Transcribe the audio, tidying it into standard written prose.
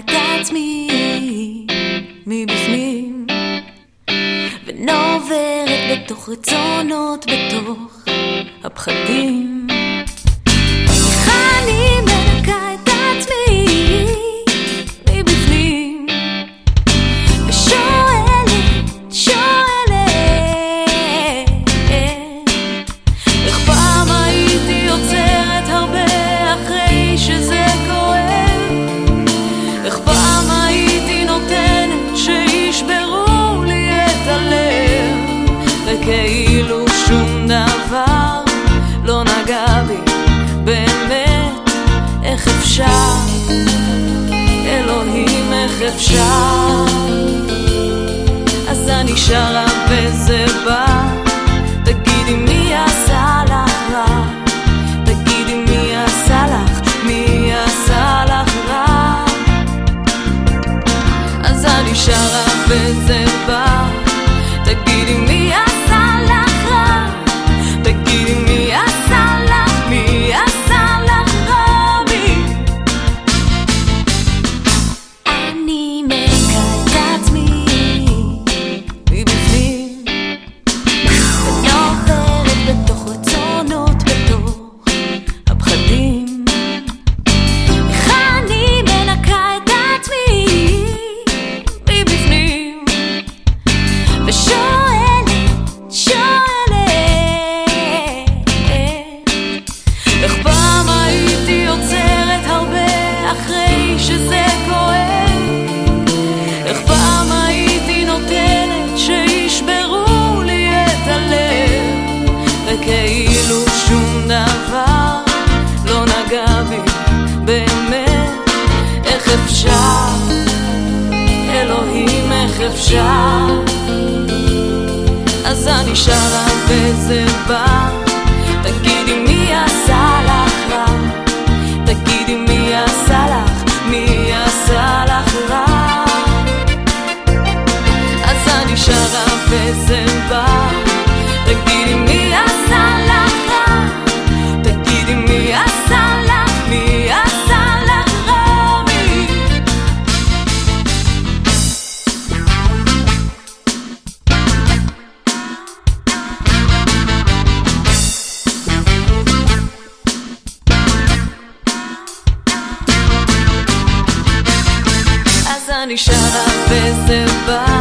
את עצמי מבפנים ונוברת בתוך רצונות, בתוך הפחדים. איך אני מנקה את עצמי מבפנים ושואלת איך פעם הייתי עוצרת הרבה אחרי שזה כואב, איך פעם הייתי נותנת שישברו לי את הלב, וכאילו שום דבר לא נגע בי באמת. איך אפשר, אלוהים, איך אפשר? אז אני שרה וזה בא, תגידי מי עשה לך רע, תגידי מי עשה לך, מי עשה לך רע. אז אני שרה וזה בא, תגידי מי עשה לך רע, תגידי מי עשה לך, מי עשה לך רע, מי. אני מנקה את עצמי מבפנים ונוברת בתוך רצונות, בתוך הפחדים. איך אני מנקה את עצמי מבפנים ושואלת איך פעם הייתי עוצרת הרבה אחרי שזה כואב, איך פעם הייתי נותנת שישברו לי את הלב, וכאילו שום דבר לא נגע בי באמת. איך אפשר, אלוהים, איך אפשר? אז אני שרה וזה בא, תגידי מי עשה לך רע, תגידי מי עשה לך, מי עשה לך רע. אז אני שרה וזה בא, תגידי מי עשה לך רע, תגידי מי עשה לך, מי עשה לך רע, מי. אז אני שרה וזה בא,